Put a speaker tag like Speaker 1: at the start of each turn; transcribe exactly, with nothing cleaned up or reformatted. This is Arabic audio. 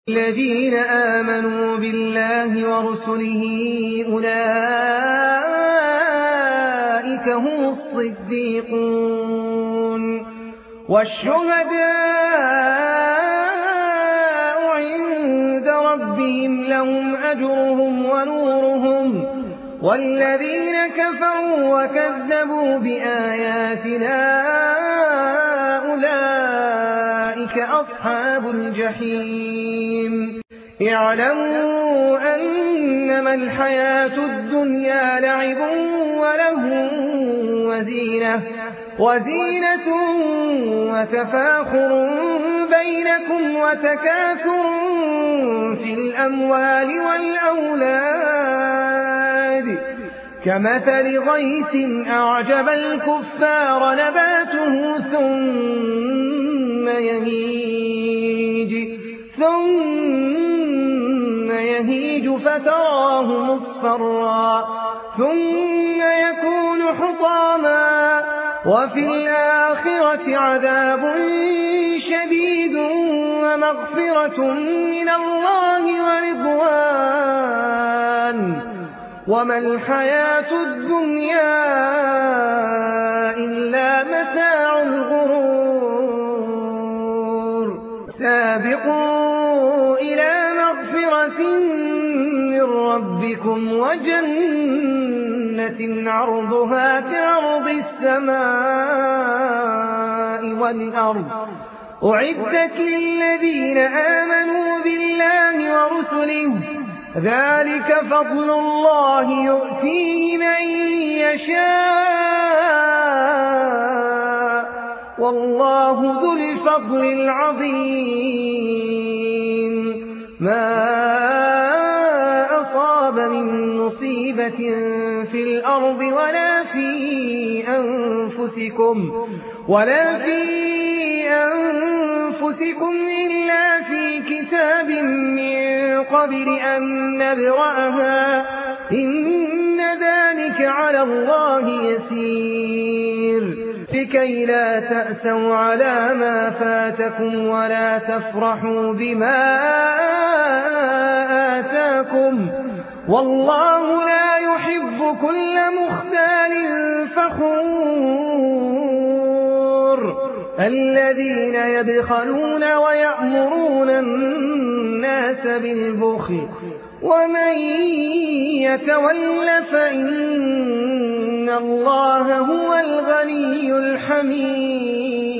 Speaker 1: الذين آمنوا بالله ورسله أولئك هم الصديقون والشهداء عند ربهم لهم أجرهم ونورهم والذين كفروا وكذبوا بآياتنا أولئك أصحاب الجحيم اعلموا أنما الحياة الدنيا لعب وله وزينة وزينة وتفاخر بينكم وتكاثر في الأموال والأولاد كمثل غيث أعجب الكفار نباته ثم يهيج ثم يهيج فتراه مصفرا ثم يكون حطاما وفي الآخرة عذاب شديد ومغفرة من الله ورضوان وما الحياة الدنيا إلا متاع الغرور سابقوا إلى مغفرة من ربكم وجنة عرضها كعرض السماء والأرض أعدت للذين آمنوا بالله ورسله ذلك فضل الله يؤتيه من يشاء والله ذو الفضل العظيم ما أصاب من مصيبة في الأرض ولا في أنفسكم ولا في أنفسكم إلا في كتاب من قبل أن نبرأها إن ذلك على الله يسير لكي لا تأسوا على ما فاتكم ولا تفرحوا بما آتاكم والله لا يحب كل مختال فخور الذين يبخلون ويأمرون الناس بالبخل ومن يتول فإن الله هو الغني الحميد